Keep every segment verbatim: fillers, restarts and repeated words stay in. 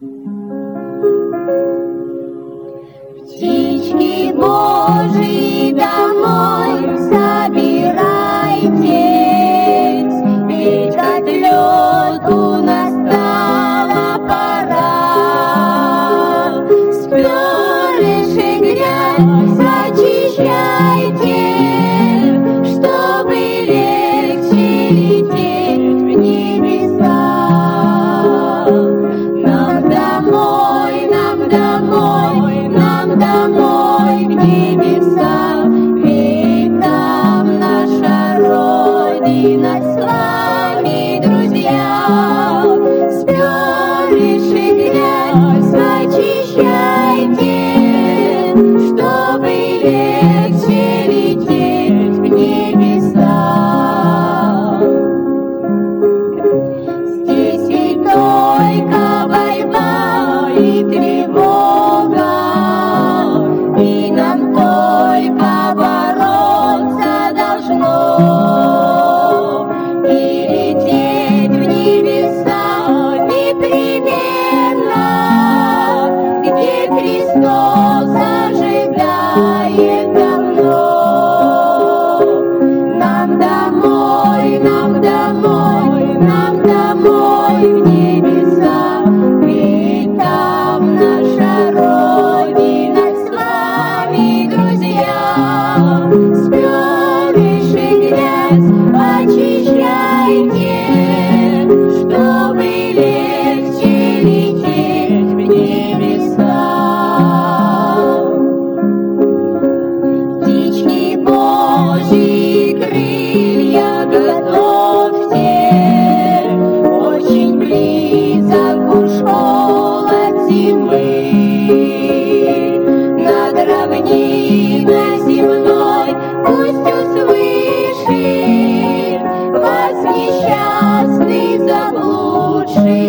Птички Божьи домой собирайтесь, ведь к отлету настала пора. С перышек грязь очищайте, чтобы легче лететь в небеса. Нам домой, нам домой, нам домой в небеса, ведь там наша Родина с вами, друзья. С перышек грязь очищайте, чтобы легче лететь в небеса. Здесь ведь только борьба и тревога, и нам только бороться должно, и лететь в небеса непременно, где Христос ожидает давно. Нам домой, нам домой, нам домой в небеса, ведь там наша Родина с вами, друзья. С перышек грязь очищайте, чтобы легче лететь в небеса. Птички Божьи крылья готовьте, очень близок ушел от зимы. Над равниной земной пусть услышит вас несчастный заблудший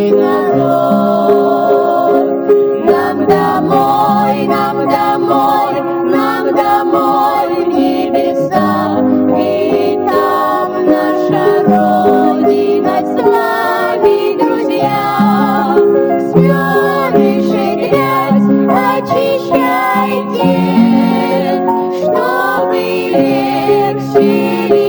народ. Нам домой, нам домой, нам домой в небеса, ведь там наша Родина с вами, друзья. С перышек грязь очищайте, чтобы легче